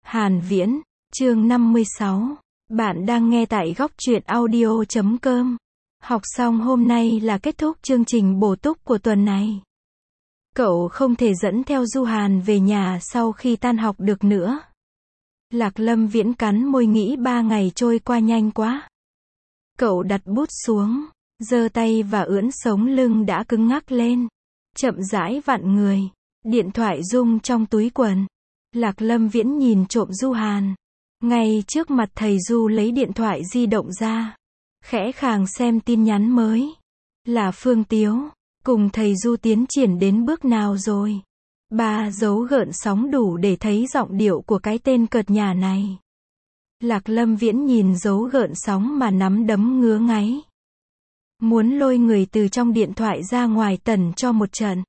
Hàn Viễn, chương 56. Bạn đang nghe tại góc truyện audio.com. Học xong hôm nay là kết thúc chương trình bổ túc của tuần này. Cậu không thể dẫn theo Du Hàn về nhà sau khi tan học được nữa. Lạc Lâm Viễn cắn môi nghĩ 3 ngày trôi qua nhanh quá. Cậu đặt bút xuống, giơ tay và ưỡn sống lưng đã cứng ngắc lên. Chậm rãi vặn người. Điện thoại rung trong túi quần. Lạc Lâm Viễn nhìn trộm Du Hàn. Ngay trước mặt thầy Du lấy điện thoại di động ra. Khẽ khàng xem tin nhắn mới. Là Phương Tiếu. Cùng thầy Du tiến triển đến bước nào rồi? 3 dấu gợn sóng đủ để thấy giọng điệu của cái tên cợt nhả này. Lạc Lâm Viễn nhìn dấu gợn sóng mà nắm đấm ngứa ngáy. Muốn lôi người từ trong điện thoại ra ngoài tẩn cho một trận.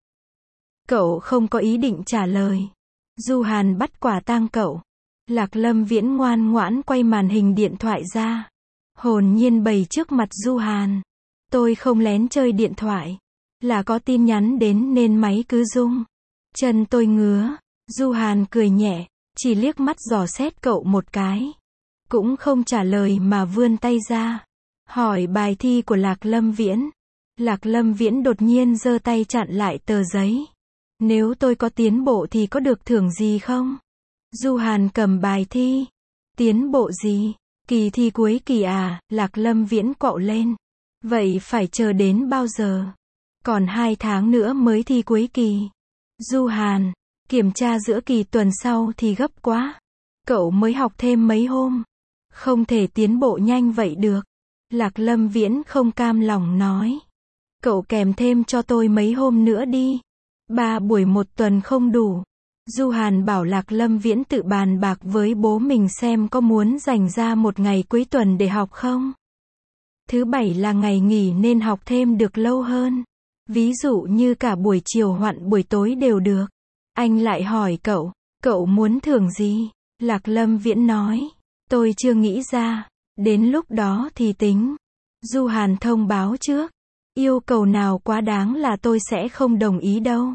Cậu không có ý định trả lời. Du Hàn bắt quả tang cậu. Lạc Lâm Viễn ngoan ngoãn quay màn hình điện thoại ra. Hồn nhiên bày trước mặt Du Hàn. Tôi không lén chơi điện thoại. Là có tin nhắn đến nên máy cứ rung. Chân tôi ngứa. Du Hàn cười nhẹ, chỉ liếc mắt dò xét cậu một cái. Cũng không trả lời mà vươn tay ra. Hỏi bài thi của Lạc Lâm Viễn. Lạc Lâm Viễn đột nhiên giơ tay chặn lại tờ giấy. Nếu tôi có tiến bộ thì có được thưởng gì không? Du Hàn cầm bài thi. Tiến bộ gì? Kỳ thi cuối kỳ à? Lạc Lâm Viễn quạo lên. Vậy phải chờ đến bao giờ? Còn 2 tháng nữa mới thi cuối kỳ. Du Hàn, kiểm tra giữa kỳ tuần sau thì gấp quá. Cậu mới học thêm mấy hôm. Không thể tiến bộ nhanh vậy được. Lạc Lâm Viễn không cam lòng nói. Cậu kèm thêm cho tôi mấy hôm nữa đi. 3 buổi một tuần không đủ. Du Hàn bảo Lạc Lâm Viễn tự bàn bạc với bố mình xem có muốn dành ra một ngày cuối tuần để học không. Thứ Bảy là ngày nghỉ nên học thêm được lâu hơn. Ví dụ như cả buổi chiều hoặc buổi tối đều được. Anh lại hỏi cậu muốn thưởng gì? Lạc Lâm Viễn nói, tôi chưa nghĩ ra, đến lúc đó thì tính. Du Hàn thông báo trước, yêu cầu nào quá đáng là tôi sẽ không đồng ý đâu.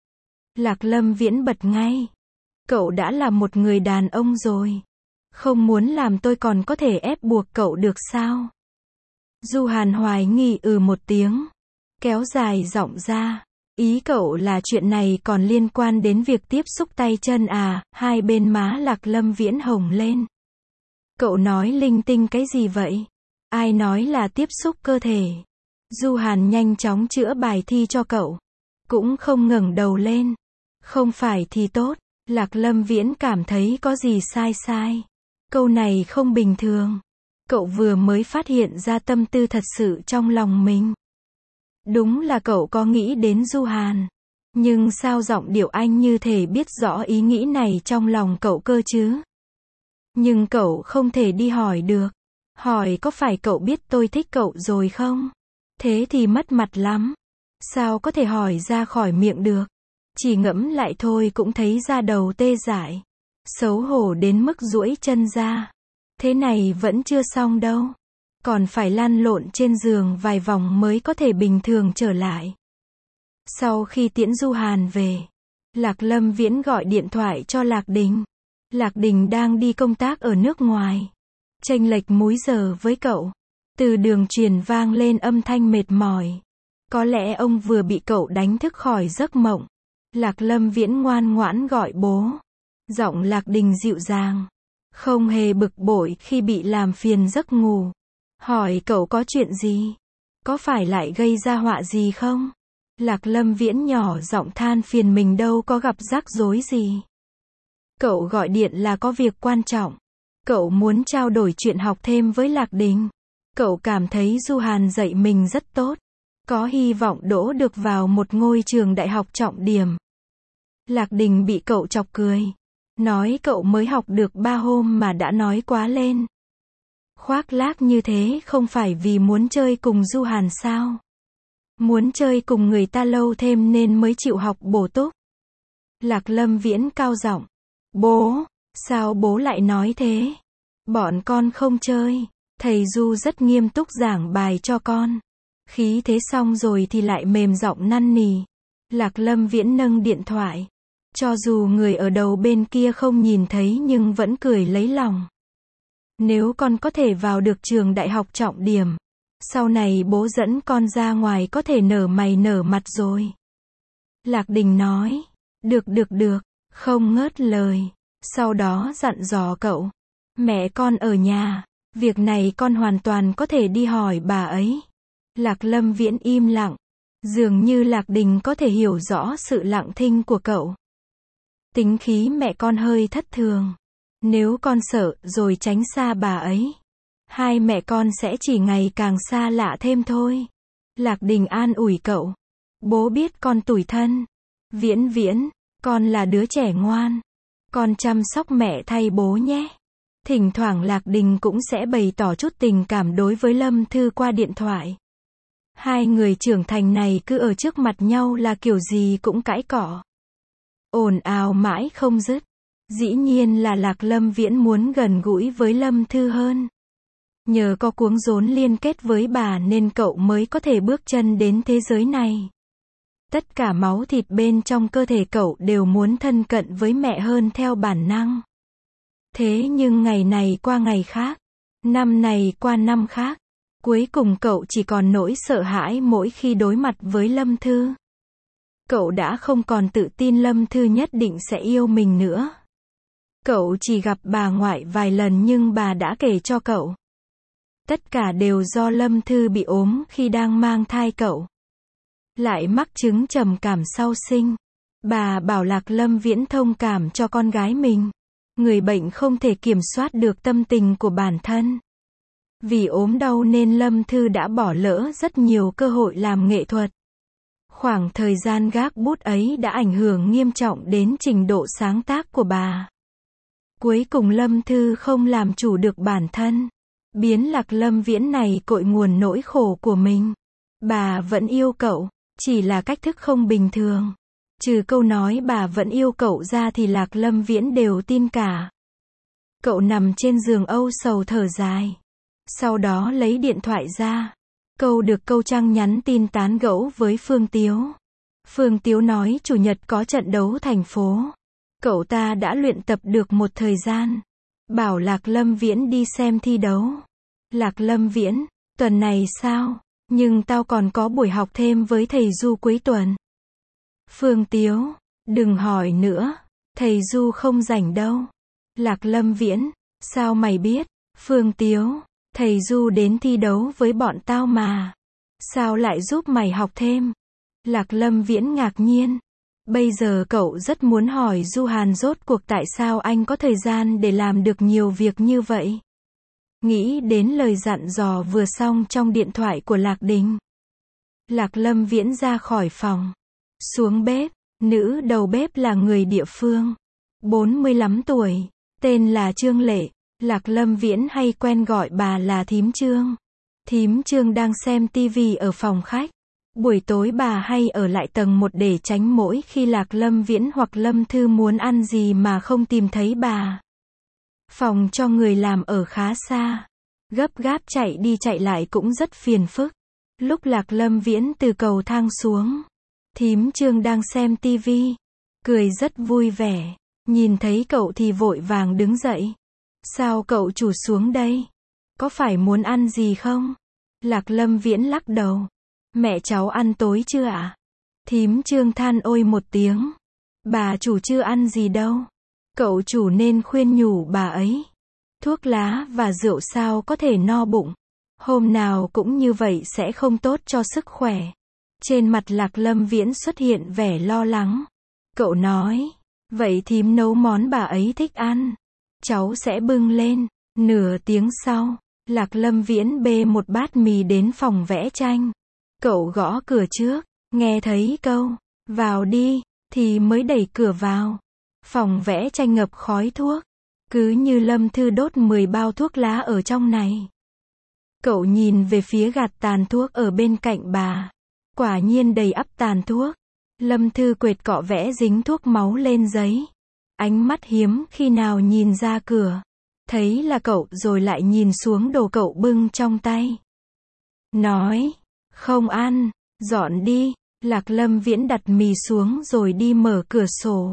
Lạc Lâm Viễn bật ngay, cậu đã là một người đàn ông rồi. Không muốn làm tôi còn có thể ép buộc cậu được sao? Du Hàn hoài nghi một tiếng. Kéo dài giọng ra. Ý cậu là chuyện này còn liên quan đến việc tiếp xúc tay chân à? Hai bên má Lạc Lâm Viễn hồng lên. Cậu nói linh tinh cái gì vậy? Ai nói là tiếp xúc cơ thể? Du Hàn nhanh chóng chữa bài thi cho cậu. Cũng không ngẩng đầu lên. Không phải thì tốt. Lạc Lâm Viễn cảm thấy có gì sai. Câu này không bình thường. Cậu vừa mới phát hiện ra tâm tư thật sự trong lòng mình. Đúng là cậu có nghĩ đến Du Hàn. Nhưng sao giọng điệu anh như thể biết rõ ý nghĩ này trong lòng cậu cơ chứ? Nhưng cậu không thể đi hỏi được. Hỏi có phải cậu biết tôi thích cậu rồi không? Thế thì mất mặt lắm. Sao có thể hỏi ra khỏi miệng được? Chỉ ngẫm lại thôi cũng thấy da đầu tê dại. Xấu hổ đến mức duỗi chân ra. Thế này vẫn chưa xong đâu. Còn phải lăn lộn trên giường vài vòng mới có thể bình thường trở lại. Sau khi tiễn Du Hàn về, Lạc Lâm Viễn gọi điện thoại cho Lạc Đình. Lạc Đình đang đi công tác ở nước ngoài. Chênh lệch múi giờ với cậu. Từ đường truyền vang lên âm thanh mệt mỏi. Có lẽ ông vừa bị cậu đánh thức khỏi giấc mộng. Lạc Lâm Viễn ngoan ngoãn gọi bố. Giọng Lạc Đình dịu dàng. Không hề bực bội khi bị làm phiền giấc ngủ. Hỏi cậu có chuyện gì? Có phải lại gây ra họa gì không? Lạc Lâm Viễn nhỏ giọng than phiền mình đâu có gặp rắc rối gì. Cậu gọi điện là có việc quan trọng. Cậu muốn trao đổi chuyện học thêm với Lạc Đình. Cậu cảm thấy Du Hàn dạy mình rất tốt. Có hy vọng đỗ được vào một ngôi trường đại học trọng điểm. Lạc Đình bị cậu chọc cười. Nói cậu mới học được 3 hôm mà đã nói quá lên. Khoác lác như thế không phải vì muốn chơi cùng Du Hàn sao? Muốn chơi cùng người ta lâu thêm nên mới chịu học bổ túc. Lạc Lâm Viễn cao giọng. Bố, sao bố lại nói thế? Bọn con không chơi. Thầy Du rất nghiêm túc giảng bài cho con. Khí thế xong rồi thì lại mềm giọng năn nỉ. Lạc Lâm Viễn nâng điện thoại. Cho dù người ở đầu bên kia không nhìn thấy nhưng vẫn cười lấy lòng. Nếu con có thể vào được trường đại học trọng điểm, sau này bố dẫn con ra ngoài có thể nở mày nở mặt rồi. Lạc Đình nói, được, không ngớt lời. Sau đó dặn dò cậu, mẹ con ở nhà, việc này con hoàn toàn có thể đi hỏi bà ấy. Lạc Lâm Viễn im lặng, dường như Lạc Đình có thể hiểu rõ sự lặng thinh của cậu. Tính khí mẹ con hơi thất thường. Nếu con sợ rồi tránh xa bà ấy, hai mẹ con sẽ chỉ ngày càng xa lạ thêm thôi. Lạc Đình an ủi cậu. Bố biết con tủi thân. Viễn, con là đứa trẻ ngoan. Con chăm sóc mẹ thay bố nhé. Thỉnh thoảng Lạc Đình cũng sẽ bày tỏ chút tình cảm đối với Lâm Thư qua điện thoại. Hai người trưởng thành này cứ ở trước mặt nhau là kiểu gì cũng cãi cọ. Ồn ào mãi không dứt. Dĩ nhiên là Lạc Lâm Viễn muốn gần gũi với Lâm Thư hơn. Nhờ có cuống rốn liên kết với bà nên cậu mới có thể bước chân đến thế giới này. Tất cả máu thịt bên trong cơ thể cậu đều muốn thân cận với mẹ hơn theo bản năng. Thế nhưng ngày này qua ngày khác, năm này qua năm khác, cuối cùng cậu chỉ còn nỗi sợ hãi mỗi khi đối mặt với Lâm Thư. Cậu đã không còn tự tin Lâm Thư nhất định sẽ yêu mình nữa. Cậu chỉ gặp bà ngoại vài lần nhưng bà đã kể cho cậu. Tất cả đều do Lâm Thư bị ốm khi đang mang thai cậu. Lại mắc chứng trầm cảm sau sinh. Bà bảo Lạc Lâm Viễn thông cảm cho con gái mình. Người bệnh không thể kiểm soát được tâm tình của bản thân. Vì ốm đau nên Lâm Thư đã bỏ lỡ rất nhiều cơ hội làm nghệ thuật. Khoảng thời gian gác bút ấy đã ảnh hưởng nghiêm trọng đến trình độ sáng tác của bà. Cuối cùng Lâm Thư không làm chủ được bản thân. Biến Lạc Lâm Viễn này cội nguồn nỗi khổ của mình. Bà vẫn yêu cậu, chỉ là cách thức không bình thường. Trừ câu nói bà vẫn yêu cậu ra thì Lạc Lâm Viễn đều tin cả. Cậu nằm trên giường âu sầu thở dài. Sau đó lấy điện thoại ra. Câu được câu Trăng nhắn tin tán gẫu với Phương Tiếu. Phương Tiếu nói chủ nhật có trận đấu thành phố. Cậu ta đã luyện tập được một thời gian. Bảo Lạc Lâm Viễn đi xem thi đấu. Lạc Lâm Viễn, tuần này sao? Nhưng tao còn có buổi học thêm với thầy Du cuối tuần. Phương Tiếu, đừng hỏi nữa. Thầy Du không rảnh đâu. Lạc Lâm Viễn, sao mày biết? Phương Tiếu, thầy Du đến thi đấu với bọn tao mà. Sao lại giúp mày học thêm? Lạc Lâm Viễn ngạc nhiên. Bây giờ cậu rất muốn hỏi Du Hàn rốt cuộc tại sao anh có thời gian để làm được nhiều việc như vậy. Nghĩ đến lời dặn dò vừa xong trong điện thoại của Lạc Đình. Lạc Lâm Viễn ra khỏi phòng. Xuống bếp, nữ đầu bếp là người địa phương. 45 tuổi, tên là Trương Lệ. Lạc Lâm Viễn hay quen gọi bà là Thím Trương. Thím Trương đang xem tivi ở phòng khách. Buổi tối bà hay ở lại tầng 1 để tránh mỗi khi Lạc Lâm Viễn hoặc Lâm Thư muốn ăn gì mà không tìm thấy bà. Phòng cho người làm ở khá xa. Gấp gáp chạy đi chạy lại cũng rất phiền phức. Lúc Lạc Lâm Viễn từ cầu thang xuống, Thím Trương đang xem tivi. Cười rất vui vẻ. Nhìn thấy cậu thì vội vàng đứng dậy. Sao cậu chủ xuống đây? Có phải muốn ăn gì không? Lạc Lâm Viễn lắc đầu. Mẹ cháu ăn tối chưa ạ? Thím Trương than ôi một tiếng. Bà chủ chưa ăn gì đâu. Cậu chủ nên khuyên nhủ bà ấy. Thuốc lá và rượu sao có thể no bụng. Hôm nào cũng như vậy sẽ không tốt cho sức khỏe. Trên mặt Lạc Lâm Viễn xuất hiện vẻ lo lắng. Cậu nói, vậy thím nấu món bà ấy thích ăn. Cháu sẽ bưng lên. Nửa tiếng sau, Lạc Lâm Viễn bê một bát mì đến phòng vẽ tranh. Cậu gõ cửa trước, nghe thấy câu, vào đi, thì mới đẩy cửa vào. Phòng vẽ tranh ngập khói thuốc. Cứ như Lâm Thư đốt 10 bao thuốc lá ở trong này. Cậu nhìn về phía gạt tàn thuốc ở bên cạnh bà. Quả nhiên đầy ắp tàn thuốc. Lâm Thư quệt cọ vẽ dính thuốc máu lên giấy. Ánh mắt hiếm khi nào nhìn ra cửa. Thấy là cậu rồi lại nhìn xuống đồ cậu bưng trong tay. Nói, không ăn, dọn đi. Lạc Lâm Viễn đặt mì xuống rồi đi mở cửa sổ.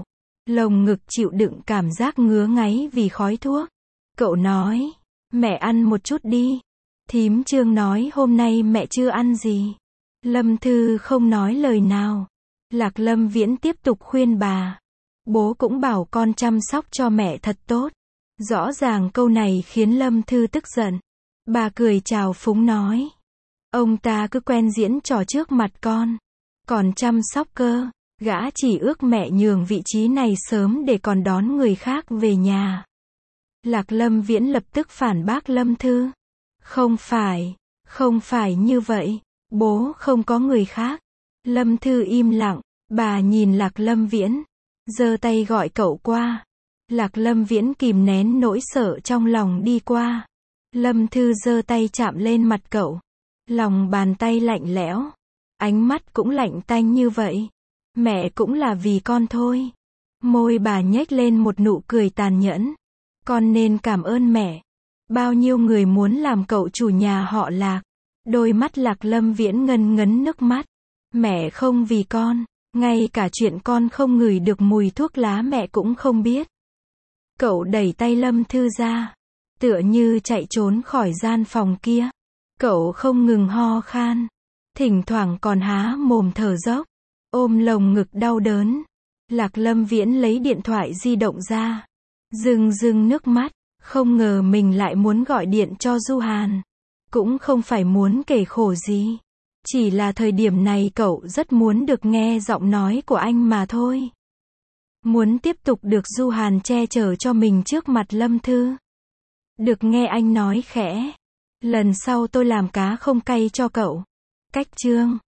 Lồng ngực chịu đựng cảm giác ngứa ngáy vì khói thuốc. Cậu nói, mẹ ăn một chút đi. Thím Trương nói hôm nay mẹ chưa ăn gì. Lâm Thư không nói lời nào. Lạc Lâm Viễn tiếp tục khuyên bà. Bố cũng bảo con chăm sóc cho mẹ thật tốt. Rõ ràng câu này khiến Lâm Thư tức giận. Bà cười chào phúng nói. Ông ta cứ quen diễn trò trước mặt con. Còn chăm sóc cơ. Gã chỉ ước mẹ nhường vị trí này sớm để còn đón người khác về nhà. Lạc Lâm Viễn lập tức phản bác Lâm Thư. Không phải như vậy. Bố không có người khác. Lâm Thư im lặng. Bà nhìn Lạc Lâm Viễn. Giơ tay gọi cậu qua. Lạc Lâm Viễn kìm nén nỗi sợ trong lòng đi qua. Lâm Thư giơ tay chạm lên mặt cậu. Lòng bàn tay lạnh lẽo. Ánh mắt cũng lạnh tanh như vậy. Mẹ cũng là vì con thôi. Môi bà nhếch lên một nụ cười tàn nhẫn. Con nên cảm ơn mẹ. Bao nhiêu người muốn làm cậu chủ nhà họ Lạc. Đôi mắt Lạc Lâm Viễn ngân ngấn nước mắt. Mẹ không vì con. Ngay cả chuyện con không ngửi được mùi thuốc lá mẹ cũng không biết. Cậu đẩy tay Lâm Thư ra. Tựa như chạy trốn khỏi gian phòng kia. Cậu không ngừng ho khan. Thỉnh thoảng còn há mồm thở dốc. Ôm lồng ngực đau đớn. Lạc Lâm Viễn lấy điện thoại di động ra. Rưng nước mắt. Không ngờ mình lại muốn gọi điện cho Du Hàn. Cũng không phải muốn kể khổ gì. Chỉ là thời điểm này cậu rất muốn được nghe giọng nói của anh mà thôi. Muốn tiếp tục được Du Hàn che chở cho mình trước mặt Lâm Thư. Được nghe anh nói khẽ. Lần sau tôi làm cá không cay cho cậu. Cách chương